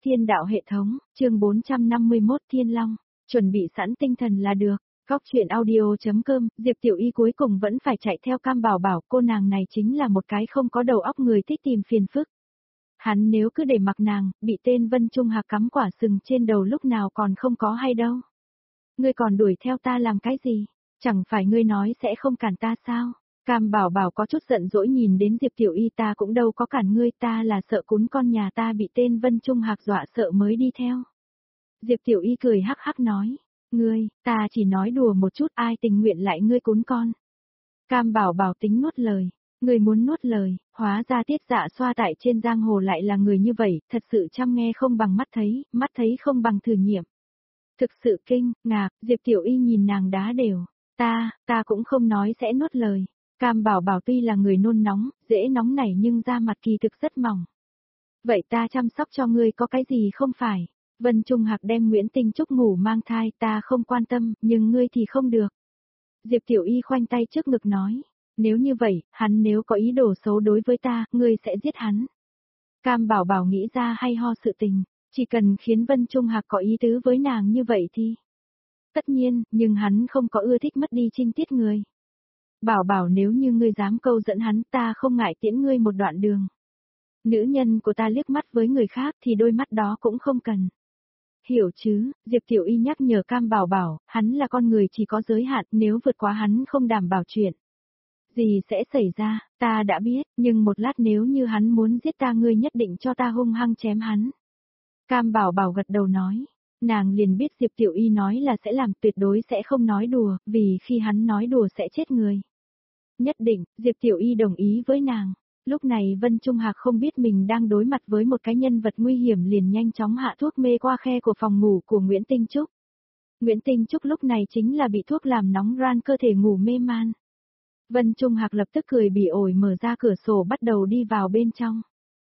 Thiên đạo hệ thống, chương 451 Thiên Long, chuẩn bị sẵn tinh thần là được. Góc chuyện audio.com, Diệp Tiểu Y cuối cùng vẫn phải chạy theo Cam Bảo Bảo, cô nàng này chính là một cái không có đầu óc người thích tìm phiền phức. Hắn nếu cứ để mặc nàng, bị tên Vân Trung Hạc cắm quả sừng trên đầu lúc nào còn không có hay đâu. Ngươi còn đuổi theo ta làm cái gì? Chẳng phải ngươi nói sẽ không cản ta sao? Cam Bảo Bảo có chút giận dỗi nhìn đến Diệp Tiểu Y, ta cũng đâu có cản ngươi, ta là sợ cún con nhà ta bị tên Vân Trung Hạc dọa sợ mới đi theo. Diệp Tiểu Y cười hắc hắc nói, ngươi, ta chỉ nói đùa một chút, ai tình nguyện lại ngươi cún con. Cam Bảo Bảo tính nuốt lời, ngươi muốn nuốt lời, hóa ra Tiết Dạ Xoa tại trên giang hồ lại là người như vậy, thật sự chăm nghe không bằng mắt thấy không bằng thử nghiệm. Thực sự kinh ngạc, Diệp Tiểu Y nhìn nàng đá đều, ta cũng không nói sẽ nuốt lời. Cam Bảo Bảo tuy là người nôn nóng, dễ nóng nảy nhưng da mặt kỳ thực rất mỏng. Vậy ta chăm sóc cho ngươi có cái gì không phải? Vân Trung Hạc đem Nguyễn Tinh Trúc ngủ mang thai, ta không quan tâm, nhưng ngươi thì không được. Diệp Tiểu Y khoanh tay trước ngực nói, nếu như vậy, hắn nếu có ý đồ xấu đối với ta, ngươi sẽ giết hắn. Cam Bảo Bảo nghĩ ra hay ho sự tình, chỉ cần khiến Vân Trung Hạc có ý tứ với nàng như vậy thì. Tất nhiên, nhưng hắn không có ưa thích mất đi trinh tiết người. Bảo Bảo, nếu như ngươi dám câu dẫn hắn, ta không ngại tiễn ngươi một đoạn đường. Nữ nhân của ta liếc mắt với người khác thì đôi mắt đó cũng không cần. Hiểu chứ, Diệp Tiểu Y nhắc nhở Cam Bảo Bảo, hắn là con người chỉ có giới hạn, nếu vượt quá hắn không đảm bảo chuyện gì sẽ xảy ra, ta đã biết, nhưng một lát nếu như hắn muốn giết ta, ngươi nhất định cho ta hung hăng chém hắn. Cam Bảo Bảo gật đầu nói, nàng liền biết Diệp Tiểu Y nói là sẽ làm, tuyệt đối sẽ không nói đùa, vì khi hắn nói đùa sẽ chết người. Nhất định, Diệp Tiểu Y đồng ý với nàng. Lúc này Vân Trung Hạc không biết mình đang đối mặt với một cái nhân vật nguy hiểm, liền nhanh chóng hạ thuốc mê qua khe của phòng ngủ của Nguyễn Tinh Trúc. Nguyễn Tinh Trúc lúc này chính là bị thuốc làm nóng ran cơ thể ngủ mê man. Vân Trung Hạc lập tức cười bỉ ổi mở ra cửa sổ bắt đầu đi vào bên trong.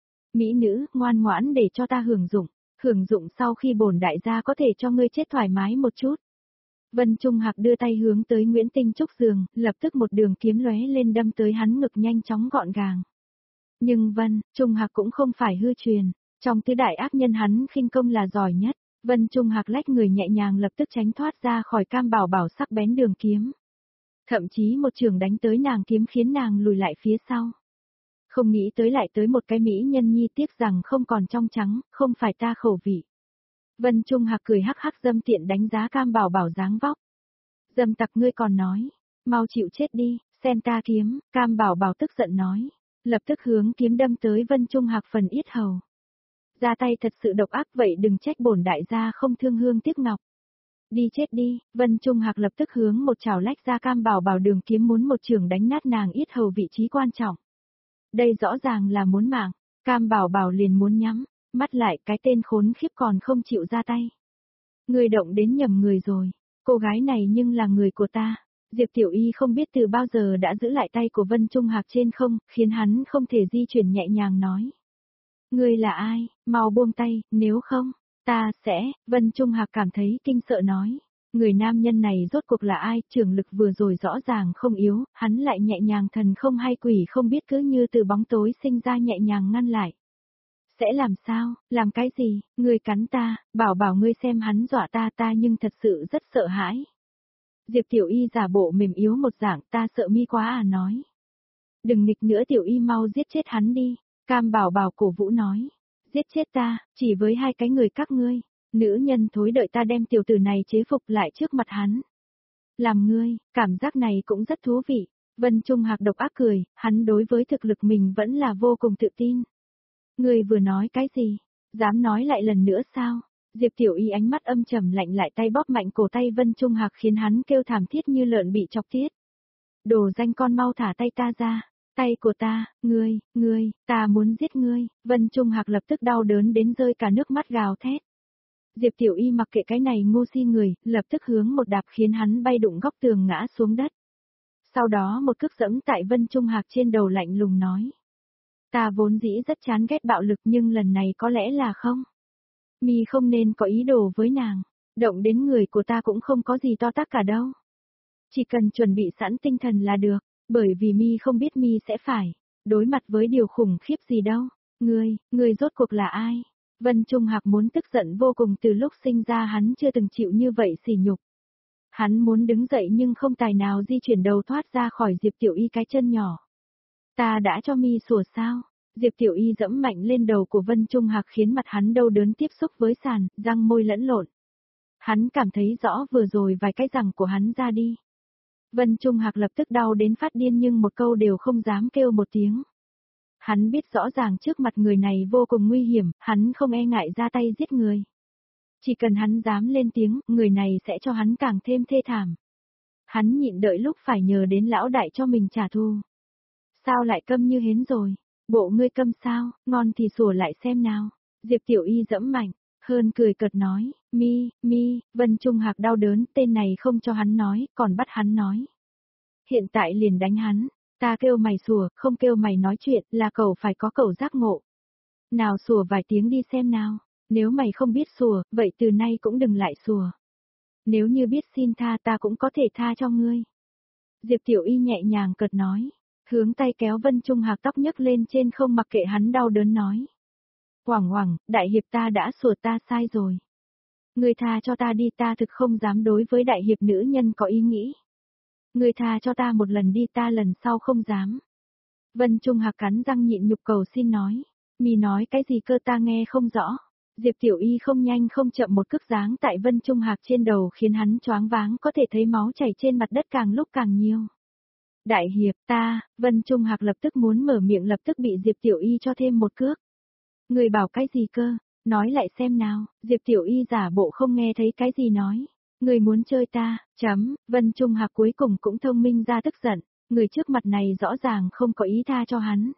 Mỹ nữ, ngoan ngoãn để cho ta hưởng dụng sau khi bổn đại gia có thể cho ngươi chết thoải mái một chút. Vân Trung Hạc đưa tay hướng tới Nguyễn Tinh Trúc giường, lập tức một đường kiếm lóe lên đâm tới hắn ngực nhanh chóng gọn gàng. Nhưng Vân Trung Hạc cũng không phải hư truyền, trong tứ đại ác nhân hắn khinh công là giỏi nhất. Vân Trung Hạc lách người nhẹ nhàng lập tức tránh thoát ra khỏi Cam Bảo Bảo sắc bén đường kiếm. Thậm chí một trường đánh tới nàng kiếm khiến nàng lùi lại phía sau. Không nghĩ tới lại tới một cái mỹ nhân nhi, tiếc rằng không còn trong trắng, không phải ta khẩu vị. Vân Trung Hạc cười hắc hắc dâm tiện đánh giá Cam Bảo Bảo dáng vóc. Dâm tặc, ngươi còn nói, mau chịu chết đi, xem ta kiếm, Cam Bảo Bảo tức giận nói, lập tức hướng kiếm đâm tới Vân Trung Hạc phần yết hầu. Ra tay thật sự độc ác, vậy đừng trách bổn đại gia không thương hương tiếc ngọc. Đi chết đi, Vân Trung Hạc lập tức hướng một chảo lách ra Cam Bảo Bảo đường kiếm, muốn một chưởng đánh nát nàng yết hầu vị trí quan trọng. Đây rõ ràng là muốn mạng, Cam Bảo Bảo liền muốn nhắm mắt lại, cái tên khốn khiếp còn không chịu ra tay. Người động đến nhầm người rồi, cô gái này nhưng là người của ta. Diệp Tiểu Y không biết từ bao giờ đã giữ lại tay của Vân Trung Hạc trên không, khiến hắn không thể di chuyển, nhẹ nhàng nói. Ngươi là ai, mau buông tay, nếu không, ta sẽ, Vân Trung Hạc cảm thấy kinh sợ nói. Người nam nhân này rốt cuộc là ai, trường lực vừa rồi rõ ràng không yếu, hắn lại nhẹ nhàng thần không hay quỷ không biết, cứ như từ bóng tối sinh ra nhẹ nhàng ngăn lại. Sẽ làm sao, làm cái gì, ngươi cắn ta, bảo ngươi xem hắn dọa ta nhưng thật sự rất sợ hãi. Diệp Tiểu Y giả bộ mềm yếu một dạng, ta sợ mi quá à nói. Đừng nghịch nữa Tiểu Y, mau giết chết hắn đi, Cam Bảo Bảo cổ vũ nói. Giết chết ta, chỉ với hai cái người các ngươi, nữ nhân thối, đợi ta đem tiểu tử này chế phục lại trước mặt hắn. Làm ngươi, cảm giác này cũng rất thú vị. Vân Trung Hạc độc ác cười, hắn đối với thực lực mình vẫn là vô cùng tự tin. Ngươi vừa nói cái gì? Dám nói lại lần nữa sao? Diệp Tiểu Y ánh mắt âm trầm lạnh, lại tay bóp mạnh cổ tay Vân Trung Hạc khiến hắn kêu thảm thiết như lợn bị chọc tiết. Đồ danh con, mau thả tay ta ra. Tay của ta, ngươi, ta muốn giết ngươi. Vân Trung Hạc lập tức đau đớn đến rơi cả nước mắt gào thét. Diệp Tiểu Y mặc kệ cái này ngu si người, lập tức hướng một đạp khiến hắn bay đụng góc tường ngã xuống đất. Sau đó một cước giẫm tại Vân Trung Hạc trên đầu, lạnh lùng nói. Ta vốn dĩ rất chán ghét bạo lực, nhưng lần này có lẽ là không. Mi không nên có ý đồ với nàng, động đến người của ta cũng không có gì to tát cả đâu. Chỉ cần chuẩn bị sẵn tinh thần là được, bởi vì Mi không biết Mi sẽ phải đối mặt với điều khủng khiếp gì đâu. Ngươi rốt cuộc là ai? Vân Trung Hạc muốn tức giận vô cùng, từ lúc sinh ra hắn chưa từng chịu như vậy sỉ nhục. Hắn muốn đứng dậy nhưng không tài nào di chuyển đầu thoát ra khỏi Diệp Tiểu Y cái chân nhỏ. Ta đã cho mi sủa sao? Diệp Tiểu Y dẫm mạnh lên đầu của Vân Trung Hạc khiến mặt hắn đau đớn tiếp xúc với sàn, răng môi lẫn lộn. Hắn cảm thấy rõ vừa rồi vài cái răng của hắn ra đi. Vân Trung Hạc lập tức đau đến phát điên nhưng một câu đều không dám kêu một tiếng. Hắn biết rõ ràng trước mặt người này vô cùng nguy hiểm, hắn không e ngại ra tay giết người. Chỉ cần hắn dám lên tiếng, người này sẽ cho hắn càng thêm thê thảm. Hắn nhịn đợi lúc phải nhờ đến lão đại cho mình trả thù. Sao lại câm như hến rồi? Bộ ngươi câm sao, ngon thì sủa lại xem nào. Diệp Tiểu Y dẫm mạnh, hơn cười cợt nói, Vân Trung Hạc đau đớn, tên này không cho hắn nói, còn bắt hắn nói. Hiện tại liền đánh hắn, ta kêu mày sủa, không kêu mày nói chuyện, là cậu phải có cậu giác ngộ. Nào sủa vài tiếng đi xem nào, nếu mày không biết sủa, vậy từ nay cũng đừng lại sủa. Nếu như biết xin tha ta cũng có thể tha cho ngươi. Diệp Tiểu Y nhẹ nhàng cợt nói, hướng tay kéo Vân Trung Hạc tóc nhấc lên trên không mặc kệ hắn đau đớn nói. Hoảng, đại hiệp ta đã sủa, ta sai rồi. Ngươi tha cho ta đi, ta thực không dám đối với đại hiệp nữ nhân có ý nghĩ. Ngươi tha cho ta một lần đi, ta lần sau không dám. Vân Trung Hạc cắn răng nhịn nhục cầu xin nói. Mì nói cái gì cơ, ta nghe không rõ. Diệp Tiểu Y không nhanh không chậm một cước giáng tại Vân Trung Hạc trên đầu khiến hắn choáng váng, có thể thấy máu chảy trên mặt đất càng lúc càng nhiều. Đại hiệp ta, Vân Trung Hạc lập tức muốn mở miệng, lập tức bị Diệp Tiểu Y cho thêm một cước. Người bảo cái gì cơ, nói lại xem nào. Diệp Tiểu Y giả bộ không nghe thấy cái gì nói. Người muốn chơi ta, Vân Trung Hạc cuối cùng cũng thông minh ra tức giận, người trước mặt này rõ ràng không có ý tha cho hắn.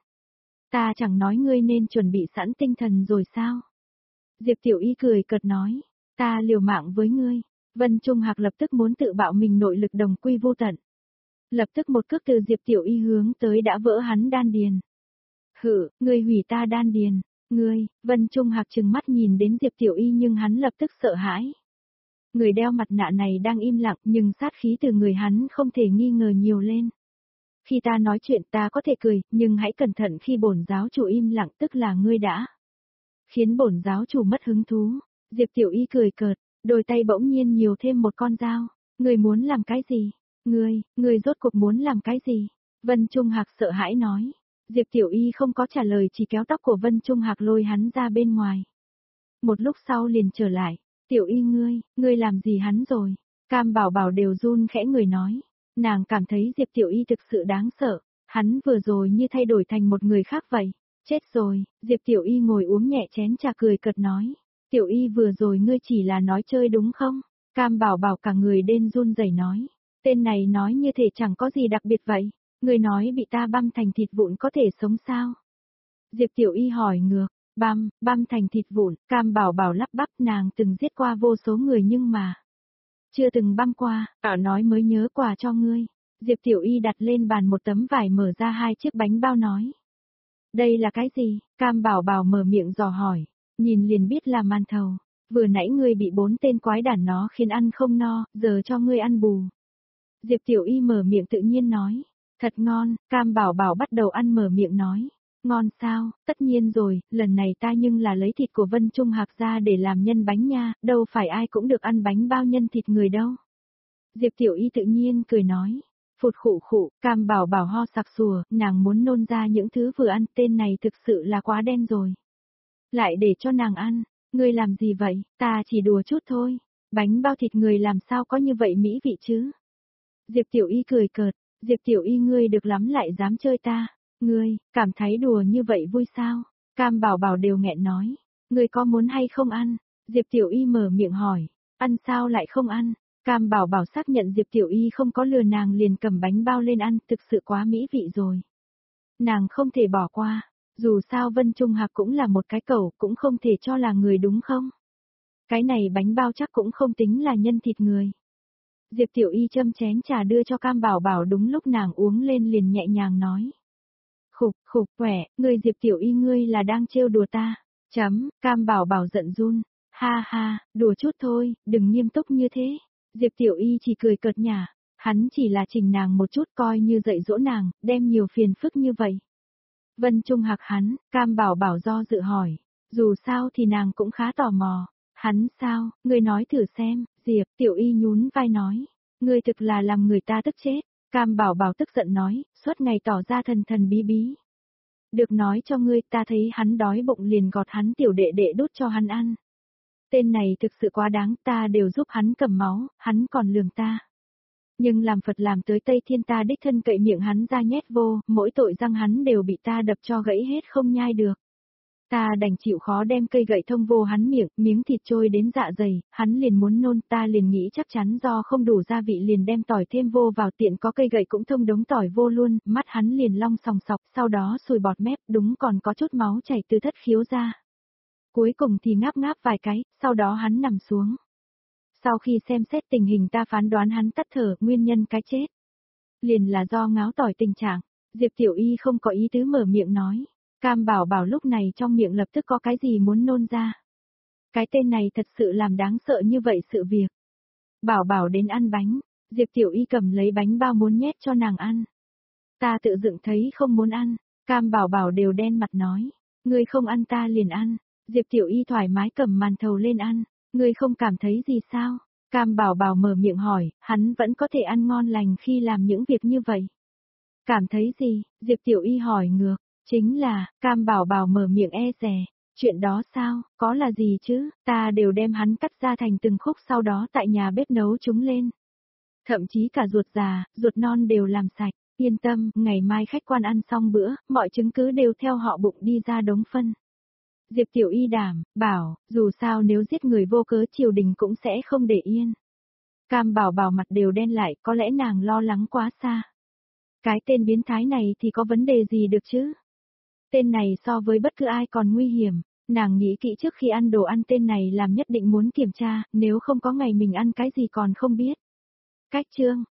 Ta chẳng nói ngươi nên chuẩn bị sẵn tinh thần rồi sao? Diệp Tiểu Y cười cợt nói, ta liều mạng với ngươi. Vân Trung Hạc lập tức muốn tự bạo mình nội lực đồng quy vô tận. Lập tức một cước từ Diệp Tiểu Y hướng tới đã vỡ hắn đan điền. Hử, ngươi hủy ta đan điền, ngươi, Vân Trung Hạc trừng mắt nhìn đến Diệp Tiểu Y nhưng hắn lập tức sợ hãi. Người đeo mặt nạ này đang im lặng nhưng sát khí từ người hắn không thể nghi ngờ nhiều lên. Khi ta nói chuyện ta có thể cười, nhưng hãy cẩn thận khi bổn giáo chủ im lặng, tức là ngươi đã khiến bổn giáo chủ mất hứng thú. Diệp Tiểu Y cười cợt, đôi tay bỗng nhiên nhiều thêm một con dao. Ngươi muốn làm cái gì? Ngươi rốt cuộc muốn làm cái gì? Vân Trung Hạc sợ hãi nói. Diệp Tiểu Y không có trả lời, chỉ kéo tóc của Vân Trung Hạc lôi hắn ra bên ngoài. Một lúc sau liền trở lại. Tiểu Y ngươi làm gì hắn rồi? Cam Bảo Bảo đều run khẽ người nói. Nàng cảm thấy Diệp Tiểu Y thực sự đáng sợ. Hắn vừa rồi như thay đổi thành một người khác vậy. Chết rồi, Diệp Tiểu Y ngồi uống nhẹ chén trà cười cợt nói. Tiểu Y vừa rồi ngươi chỉ là nói chơi đúng không? Cam Bảo Bảo cả người đên run rẩy nói. Tên này nói như thể chẳng có gì đặc biệt vậy. Ngươi nói bị ta băm thành thịt vụn có thể sống sao? Diệp Tiểu Y hỏi ngược. Băm thành thịt vụn, Cam Bảo Bảo lắp bắp, nàng từng giết qua vô số người nhưng mà chưa từng băm qua, nói mới nhớ quà cho ngươi. Diệp Tiểu Y đặt lên bàn một tấm vải mở ra 2 chiếc bánh bao nói. Đây là cái gì? Cam Bảo Bảo mở miệng dò hỏi, nhìn liền biết là màn thầu. Vừa nãy ngươi bị 4 tên quái đản nó khiến ăn không no, giờ cho ngươi ăn bù. Diệp Tiểu Y mở miệng tự nhiên nói. Thật ngon, Cam Bảo Bảo bắt đầu ăn mở miệng nói. Ngon sao, tất nhiên rồi, lần này ta nhưng là lấy thịt của Vân Trung Hạc ra để làm nhân bánh nha, đâu phải ai cũng được ăn bánh bao nhân thịt người đâu. Diệp Tiểu Y tự nhiên cười nói. Phụt khụ, Cam Bảo Bảo ho sặc sùa, nàng muốn nôn ra những thứ vừa ăn, tên này thực sự là quá đen rồi. Lại để cho nàng ăn, ngươi làm gì vậy, ta chỉ đùa chút thôi, bánh bao thịt người làm sao có như vậy mỹ vị chứ. Diệp Tiểu Y cười cợt, Diệp Tiểu Y ngươi được lắm lại dám chơi ta, ngươi, cảm thấy đùa như vậy vui sao, Cam Bảo Bảo đều nghẹn nói, ngươi có muốn hay không ăn, Diệp Tiểu Y mở miệng hỏi, ăn sao lại không ăn. Cam Bảo Bảo xác nhận Diệp Tiểu Y không có lừa nàng liền cầm bánh bao lên ăn, thực sự quá mỹ vị rồi. Nàng không thể bỏ qua, dù sao Vân Trung Hạc cũng là một cái cẩu, cũng không thể cho là người đúng không? Cái này bánh bao chắc cũng không tính là nhân thịt người. Diệp Tiểu Y châm chén trà đưa cho Cam Bảo Bảo, đúng lúc nàng uống lên liền nhẹ nhàng nói. Khục, khỏe, ngươi Diệp Tiểu Y ngươi là đang trêu đùa ta. Cam Bảo Bảo giận run. Ha, đùa chút thôi, đừng nghiêm túc như thế. Diệp Tiểu Y chỉ cười cợt nhả, hắn chỉ là chỉnh nàng một chút coi như dạy dỗ nàng, đem nhiều phiền phức như vậy. Vân Trung Hạc hắn, Cam Bảo Bảo do dự hỏi, Dù sao thì nàng cũng khá tò mò. Hắn sao, ngươi nói thử xem, Diệp Tiểu Y nhún vai nói. Ngươi thực là làm người ta tức chết. Cam Bảo Bảo tức giận nói, suốt ngày tỏ ra thần thần bí bí. Được nói cho ngươi, ta thấy hắn đói bụng liền gọt hắn tiểu đệ đệ đút cho hắn ăn. Tên này thực sự quá đáng, ta đều giúp hắn cầm máu, hắn còn lường ta. Nhưng làm Phật làm tới Tây Thiên ta đích thân cậy miệng hắn ra nhét vô, mỗi tội răng hắn đều bị ta đập cho gãy hết không nhai được. Ta đành chịu khó đem cây gậy thông vô hắn miệng, miếng thịt trôi đến dạ dày, hắn liền muốn nôn, ta liền nghĩ chắc chắn do không đủ gia vị liền đem tỏi thêm vô vào, tiện có cây gậy cũng thông đống tỏi vô luôn, mắt hắn liền long sòng sọc, sau đó sùi bọt mép, đúng còn có chút máu chảy từ thất khiếu ra. Cuối cùng thì ngáp ngáp vài cái, sau đó hắn nằm xuống. Sau khi xem xét tình hình ta phán đoán hắn tắt thở, nguyên nhân cái chết liền là do ngáo tỏi tình trạng. Diệp Tiểu Y không có ý tứ mở miệng nói. Cam Bảo Bảo lúc này trong miệng lập tức có cái gì muốn nôn ra. Cái tên này thật sự làm đáng sợ như vậy sự việc. Bảo Bảo đến ăn bánh, Diệp Tiểu Y cầm lấy bánh bao muốn nhét cho nàng ăn. Ta tự dựng thấy không muốn ăn, Cam Bảo Bảo đều đen mặt nói. Ngươi không ăn ta liền ăn, Diệp Tiểu Y thoải mái cầm màn thầu lên ăn. Ngươi không cảm thấy gì sao? Cam Bảo Bảo mở miệng hỏi, hắn vẫn có thể ăn ngon lành khi làm những việc như vậy. Cảm thấy gì? Diệp Tiểu Y hỏi ngược. Chính là, Cam Bảo Bảo mở miệng e dè. Chuyện đó sao, có là gì chứ, ta đều đem hắn cắt ra thành từng khúc sau đó tại nhà bếp nấu chúng lên. Thậm chí cả ruột già, ruột non đều làm sạch, yên tâm, ngày mai khách quan ăn xong bữa, mọi chứng cứ đều theo họ bụng đi ra đống phân. Diệp Tiểu Y đảm, bảo, dù sao nếu giết người vô cớ triều đình cũng sẽ không để yên. Cam Bảo Bảo mặt đều đen lại, có lẽ nàng lo lắng quá xa. Cái tên biến thái này thì có vấn đề gì được chứ? Tên này so với bất cứ ai còn nguy hiểm, nàng nghĩ kỹ trước khi ăn đồ ăn tên này làm nhất định muốn kiểm tra, nếu không có ngày mình ăn cái gì còn không biết. Cách chương